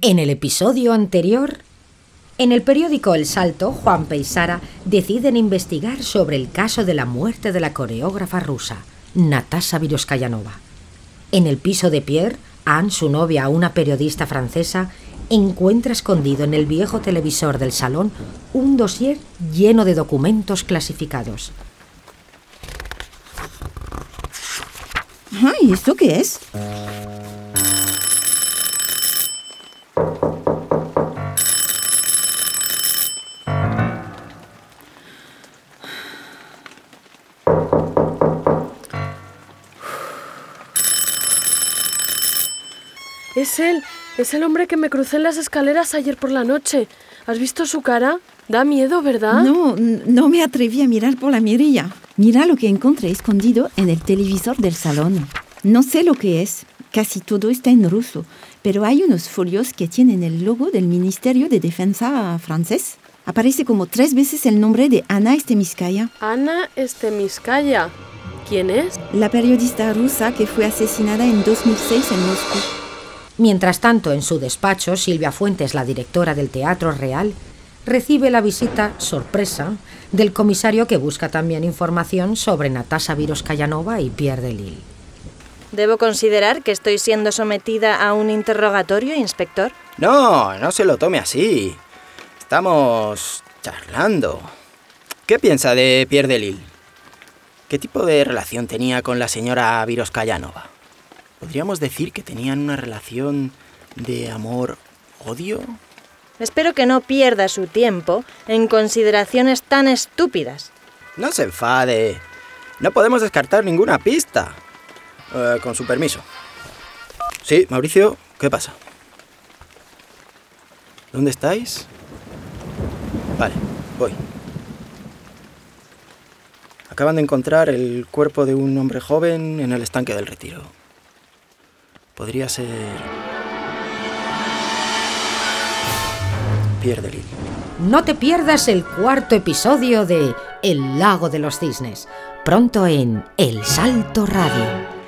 En el episodio anterior, en el periódico El Salto, Juanpe y Sara deciden investigar sobre el caso de la muerte de la coreógrafa rusa, Natasha Viroskayanova. En el piso de Pierre, Anne, su novia, una periodista francesa, encuentra escondido en el viejo televisor del salón un dossier lleno de documentos clasificados. ¿Y esto qué es? Es el hombre que me crucé en las escaleras ayer por la noche. ¿Has visto su cara? Da miedo, ¿verdad? No me atreví a mirar por la mirilla. Mira lo que encontré escondido en el televisor del salón. No sé lo que es. Casi todo está en ruso. Pero hay unos folios que tienen el logo del Ministerio de Defensa francés. Aparece como 3 veces el nombre de Anna Estemiskaya. Anna Estemiskaya. ¿Quién es? La periodista rusa que fue asesinada en 2006 en Moscú. Mientras tanto, en su despacho, Silvia Fuentes, la directora del Teatro Real, recibe la visita, sorpresa, del comisario que busca también información sobre Natasha Viroskayanova y Pierre Delisle. ¿Debo considerar que estoy siendo sometida a un interrogatorio, inspector? No se lo tome así. Estamos charlando. ¿Qué piensa de Pierre Delisle? ¿Qué tipo de relación tenía con la señora Viroskayanova? ¿Podríamos decir que tenían una relación de amor-odio? Espero que no pierda su tiempo en consideraciones tan estúpidas. No se enfade. No podemos descartar ninguna pista. Con su permiso. Sí, Mauricio, ¿qué pasa? ¿Dónde estáis? Vale, voy. Acaban de encontrar el cuerpo de un hombre joven en el estanque del Retiro. Podría ser Pierre Delisle. No te pierdas el 4º episodio de El Lago de los Cisnes, pronto en El Salto Radio.